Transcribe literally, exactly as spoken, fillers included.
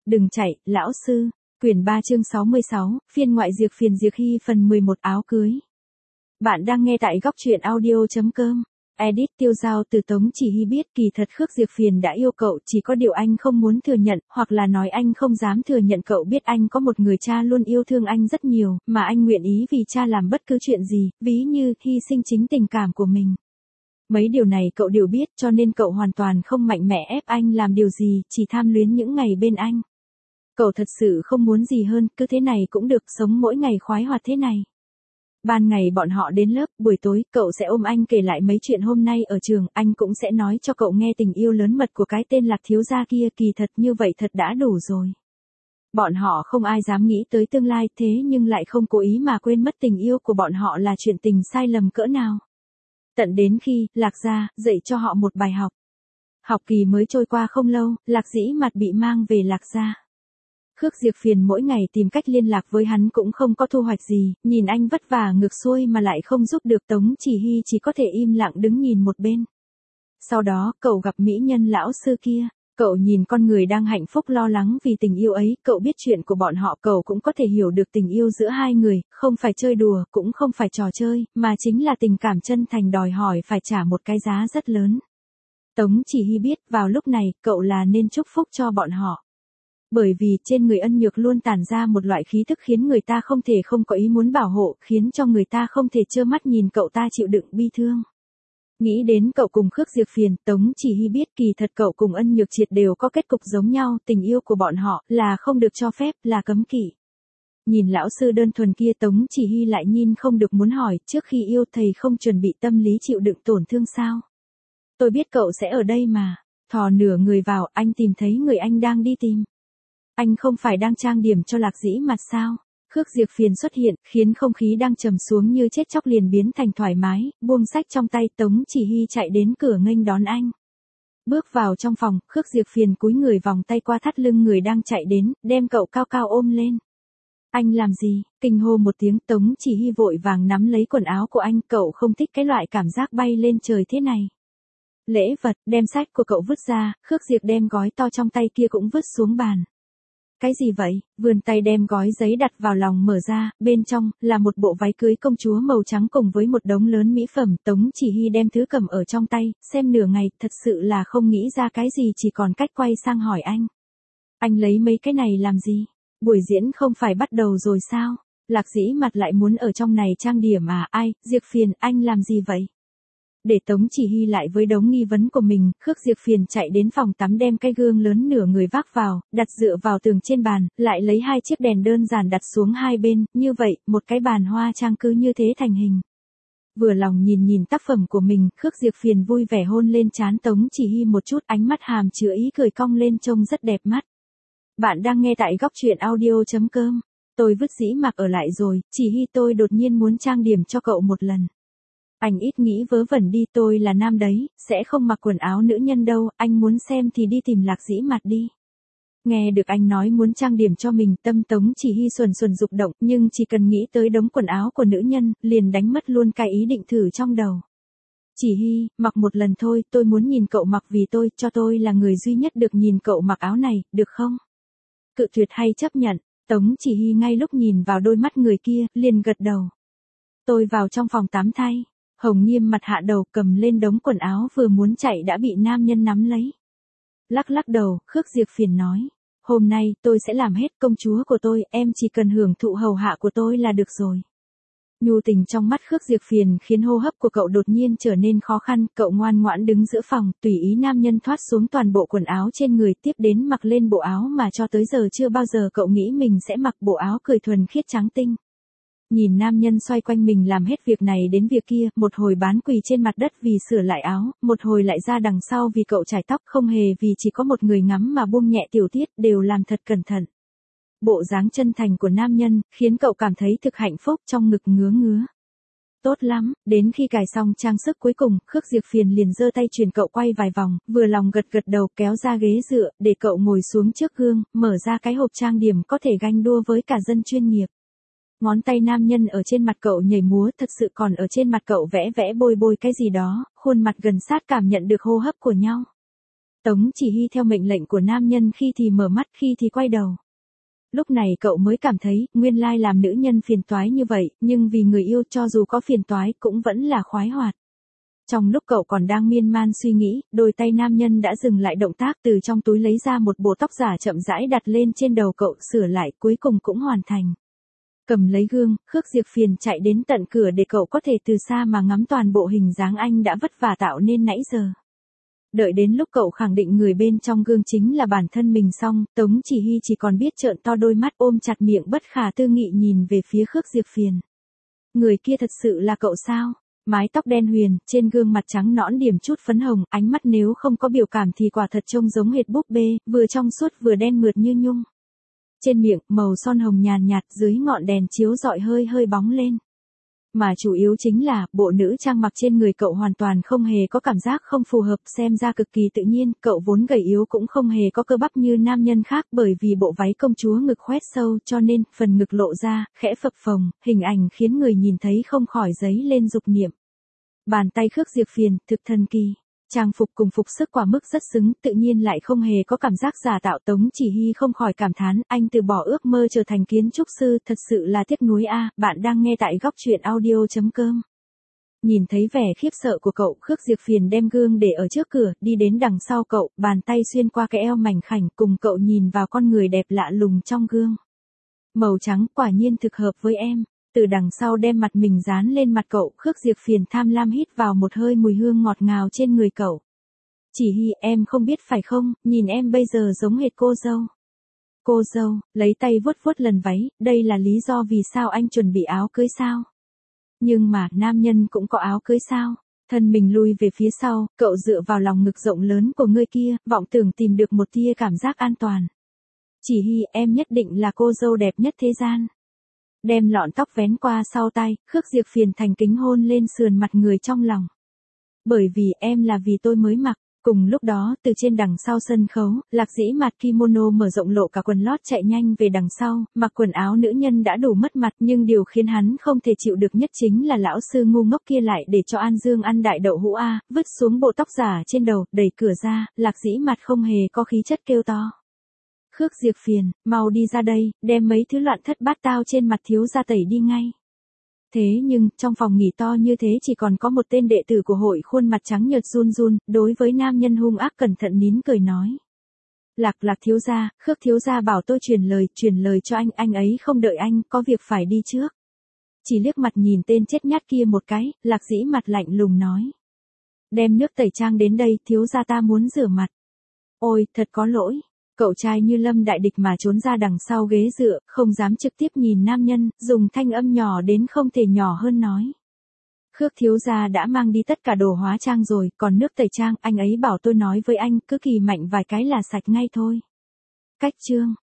đừng chạy, lão sư. Quyển ba chương sáu mươi sáu, phiên ngoại Diệp Phiền Diệp Hy phần mười một áo cưới. Bạn đang nghe tại góc truyện audio.com. Edit Tiêu Giao từ Tống Chỉ Hy biết kỳ thật Khước Diệp Phiền đã yêu cậu, chỉ có điều anh không muốn thừa nhận, hoặc là nói anh không dám thừa nhận. Cậu biết anh có một người cha luôn yêu thương anh rất nhiều, mà anh nguyện ý vì cha làm bất cứ chuyện gì, ví như hy sinh chính tình cảm của mình. Mấy điều này cậu đều biết, cho nên cậu hoàn toàn không mạnh mẽ ép anh làm điều gì, chỉ tham luyến những ngày bên anh. Cậu thật sự không muốn gì hơn, cứ thế này cũng được, sống mỗi ngày khoái hoạt thế này. Ban ngày bọn họ đến lớp, buổi tối, cậu sẽ ôm anh kể lại mấy chuyện hôm nay ở trường, anh cũng sẽ nói cho cậu nghe tình yêu lớn mật của cái tên Lạc thiếu gia kia, kỳ thật như vậy thật đã đủ rồi. Bọn họ không ai dám nghĩ tới tương lai, thế nhưng lại không cố ý mà quên mất tình yêu của bọn họ là chuyện tình sai lầm cỡ nào. Tận đến khi, Lạc gia, dạy cho họ một bài học. Học kỳ mới trôi qua không lâu, Lạc Dĩ Mặt bị mang về Lạc gia. Khước Diệp Phiền mỗi ngày tìm cách liên lạc với hắn cũng không có thu hoạch gì, nhìn anh vất vả ngược xuôi mà lại không giúp được, Tống Chỉ Hy chỉ có thể im lặng đứng nhìn một bên. Sau đó, cậu gặp mỹ nhân lão sư kia, cậu nhìn con người đang hạnh phúc lo lắng vì tình yêu ấy, cậu biết chuyện của bọn họ, cậu cũng có thể hiểu được tình yêu giữa hai người, không phải chơi đùa, cũng không phải trò chơi, mà chính là tình cảm chân thành đòi hỏi phải trả một cái giá rất lớn. Tống Chỉ Hy biết, vào lúc này, cậu là nên chúc phúc cho bọn họ. Bởi vì trên người Ân Nhược luôn tản ra một loại khí thức khiến người ta không thể không có ý muốn bảo hộ, khiến cho người ta không thể trơ mắt nhìn cậu ta chịu đựng bi thương. Nghĩ đến cậu cùng Khước Diệp Phiền, Tống Chỉ Hy biết kỳ thật cậu cùng Ân Nhược triệt đều có kết cục giống nhau, tình yêu của bọn họ là không được cho phép, là cấm kỵ. Nhìn lão sư đơn thuần kia, Tống Chỉ Hy lại nhìn không được muốn hỏi, trước khi yêu thầy không chuẩn bị tâm lý chịu đựng tổn thương sao? Tôi biết cậu sẽ ở đây mà. Thò nửa người vào, anh tìm thấy người anh đang đi tìm. Anh không phải đang trang điểm cho Lạc Dĩ Mặt sao? Khước Diệp Phiền xuất hiện, khiến không khí đang trầm xuống như chết chóc liền biến thành thoải mái, buông sách trong tay, Tống Chỉ Hy chạy đến cửa nghênh đón anh. Bước vào trong phòng, Khước Diệp Phiền cúi người vòng tay qua thắt lưng người đang chạy đến, đem cậu cao cao ôm lên. Anh làm gì? Kinh hô một tiếng, Tống Chỉ Hy vội vàng nắm lấy quần áo của anh, cậu không thích cái loại cảm giác bay lên trời thế này. Lễ vật, đem sách của cậu vứt ra, Khước Diệp đem gói to trong tay kia cũng vứt xuống bàn. Cái gì vậy? Vươn tay đem gói giấy đặt vào lòng mở ra, bên trong, là một bộ váy cưới công chúa màu trắng cùng với một đống lớn mỹ phẩm. Tống Chỉ Hy đem thứ cầm ở trong tay, xem nửa ngày, thật sự là không nghĩ ra cái gì, chỉ còn cách quay sang hỏi anh. Anh lấy mấy cái này làm gì? Buổi diễn không phải bắt đầu rồi sao? Lạc Dĩ Mặt lại muốn ở trong này trang điểm à? Ai, Diệp Phiền, anh làm gì vậy? Để Tống Chỉ Hy lại với đống nghi vấn của mình, Khước Diệp Phiền chạy đến phòng tắm đem cái gương lớn nửa người vác vào, đặt dựa vào tường trên bàn, lại lấy hai chiếc đèn đơn giản đặt xuống hai bên, như vậy, một cái bàn hoa trang cứ như thế thành hình. Vừa lòng nhìn nhìn tác phẩm của mình, Khước Diệp Phiền vui vẻ hôn lên trán Tống Chỉ Hy một chút, ánh mắt hàm chứa ý cười cong lên trông rất đẹp mắt. Bạn đang nghe tại góc truyện audio.com. Tôi vứt Dĩ Mặc ở lại rồi, Chỉ Hy tôi đột nhiên muốn trang điểm cho cậu một lần. Anh ít nghĩ vớ vẩn đi, tôi là nam đấy, sẽ không mặc quần áo nữ nhân đâu, anh muốn xem thì đi tìm Lạc Dĩ Mặt đi. Nghe được anh nói muốn trang điểm cho mình, tâm Tống Chỉ Hy xuẩn xuẩn dục động, nhưng chỉ cần nghĩ tới đống quần áo của nữ nhân, liền đánh mất luôn cái ý định thử trong đầu. Chỉ Hy, mặc một lần thôi, tôi muốn nhìn cậu mặc vì tôi, cho tôi là người duy nhất được nhìn cậu mặc áo này, được không? Cự tuyệt hay chấp nhận? Tống Chỉ Hy ngay lúc nhìn vào đôi mắt người kia, liền gật đầu. Tôi vào trong phòng tắm thay. Hồng Nghiêm mặt hạ đầu, cầm lên đống quần áo vừa muốn chạy đã bị nam nhân nắm lấy. Lắc lắc đầu, Khước Diệp Phiền nói. Hôm nay, tôi sẽ làm hết, công chúa của tôi, em chỉ cần hưởng thụ hầu hạ của tôi là được rồi. Nhu tình trong mắt Khước Diệp Phiền khiến hô hấp của cậu đột nhiên trở nên khó khăn, cậu ngoan ngoãn đứng giữa phòng, tùy ý nam nhân thoát xuống toàn bộ quần áo trên người, tiếp đến mặc lên bộ áo mà cho tới giờ chưa bao giờ cậu nghĩ mình sẽ mặc, bộ áo cười thuần khiết trắng tinh. Nhìn nam nhân xoay quanh mình làm hết việc này đến việc kia, một hồi bán quỳ trên mặt đất vì sửa lại áo, một hồi lại ra đằng sau vì cậu chải tóc, không hề vì chỉ có một người ngắm mà buông nhẹ tiểu tiết, đều làm thật cẩn thận. Bộ dáng chân thành của nam nhân, khiến cậu cảm thấy thực hạnh phúc, trong ngực ngứa ngứa. Tốt lắm, đến khi cài xong trang sức cuối cùng, Khước Diệp Phiền liền giơ tay truyền cậu quay vài vòng, vừa lòng gật gật đầu, kéo ra ghế dựa, để cậu ngồi xuống trước gương, mở ra cái hộp trang điểm có thể ganh đua với cả dân chuyên nghiệp. Ngón tay nam nhân ở trên mặt cậu nhảy múa, thật sự còn ở trên mặt cậu vẽ vẽ bôi bôi cái gì đó, khuôn mặt gần sát cảm nhận được hô hấp của nhau. Tống Chỉ Hy theo mệnh lệnh của nam nhân khi thì mở mắt khi thì quay đầu. Lúc này cậu mới cảm thấy, nguyên lai làm nữ nhân phiền toái như vậy, nhưng vì người yêu cho dù có phiền toái cũng vẫn là khoái hoạt. Trong lúc cậu còn đang miên man suy nghĩ, đôi tay nam nhân đã dừng lại động tác từ trong túi lấy ra một bộ tóc giả chậm rãi đặt lên trên đầu cậu, sửa lại cuối cùng cũng hoàn thành. Cầm lấy gương, Khước Diệp Phiền chạy đến tận cửa để cậu có thể từ xa mà ngắm toàn bộ hình dáng anh đã vất vả tạo nên nãy giờ. Đợi đến lúc cậu khẳng định người bên trong gương chính là bản thân mình xong, Tống Chỉ Hy chỉ còn biết trợn to đôi mắt ôm chặt miệng bất khả tư nghị nhìn về phía Khước Diệp Phiền. Người kia thật sự là cậu sao? Mái tóc đen huyền, trên gương mặt trắng nõn điểm chút phấn hồng, ánh mắt nếu không có biểu cảm thì quả thật trông giống hệt búp bê, vừa trong suốt vừa đen mượt như nhung. Trên miệng, màu son hồng nhàn nhạt, dưới ngọn đèn chiếu rọi hơi hơi bóng lên. Mà chủ yếu chính là, bộ nữ trang mặc trên người cậu hoàn toàn không hề có cảm giác không phù hợp, xem ra cực kỳ tự nhiên, cậu vốn gầy yếu cũng không hề có cơ bắp như nam nhân khác, bởi vì bộ váy công chúa ngực khoét sâu cho nên, phần ngực lộ ra, khẽ phập phồng, hình ảnh khiến người nhìn thấy không khỏi dấy lên dục niệm. Bàn tay Khước Diệp Phiền, thực thần kỳ. Trang phục cùng phục sức quả mức rất xứng, tự nhiên lại không hề có cảm giác giả tạo. Tống Chỉ Hy không khỏi cảm thán, anh từ bỏ ước mơ trở thành kiến trúc sư, thật sự là tiếc nuối a. Bạn đang nghe tại góc truyện audio chấm com. Nhìn thấy vẻ khiếp sợ của cậu, Khước Diệp Phiền đem gương để ở trước cửa, đi đến đằng sau cậu, bàn tay xuyên qua cái eo mảnh khảnh, cùng cậu nhìn vào con người đẹp lạ lùng trong gương. Màu trắng, quả nhiên thực hợp với em. Từ đằng sau đem mặt mình dán lên mặt cậu, Khước Diệp Phiền tham lam hít vào một hơi mùi hương ngọt ngào trên người cậu. Chỉ Hy, em không biết phải không, nhìn em bây giờ giống hệt cô dâu. Cô dâu, lấy tay vuốt vuốt lần váy, đây là lý do vì sao anh chuẩn bị áo cưới sao? Nhưng mà, nam nhân cũng có áo cưới sao? Thân mình lui về phía sau, cậu dựa vào lòng ngực rộng lớn của người kia, vọng tưởng tìm được một tia cảm giác an toàn. Chỉ Hy, em nhất định là cô dâu đẹp nhất thế gian. Đem lọn tóc vén qua sau tai, Khước Diệp Phiền thành kính hôn lên sườn mặt người trong lòng. Bởi vì em là vì tôi mới mặc. Cùng lúc đó, từ trên đằng sau sân khấu, Lạc Dĩ mặc kimono mở rộng lộ cả quần lót chạy nhanh về đằng sau, mặc quần áo nữ nhân đã đủ mất mặt, nhưng điều khiến hắn không thể chịu được nhất chính là lão sư ngu ngốc kia lại để cho An Dương ăn đại đậu hũ a, vứt xuống bộ tóc giả trên đầu, đẩy cửa ra, Lạc Dĩ mặt không hề có khí chất kêu to. Khước Diệp Phiền, mau đi ra đây, đem mấy thứ loạn thất bát tao trên mặt thiếu gia tẩy đi ngay. Thế nhưng, trong phòng nghỉ to như thế chỉ còn có một tên đệ tử của hội khuôn mặt trắng nhợt run run, đối với nam nhân hung ác cẩn thận nín cười nói. Lạc Lạc thiếu gia, Khước thiếu gia bảo tôi truyền lời, truyền lời cho anh, anh ấy không đợi anh, có việc phải đi trước. Chỉ liếc mặt nhìn tên chết nhát kia một cái, Lạc Dĩ mặt lạnh lùng nói. Đem nước tẩy trang đến đây, thiếu gia ta muốn rửa mặt. Ôi, thật có lỗi. Cậu trai như lâm đại địch mà trốn ra đằng sau ghế dựa, không dám trực tiếp nhìn nam nhân, dùng thanh âm nhỏ đến không thể nhỏ hơn nói. Khước thiếu gia đã mang đi tất cả đồ hóa trang rồi, còn nước tẩy trang, anh ấy bảo tôi nói với anh, cứ kỳ mạnh vài cái là sạch ngay thôi. Cách chương.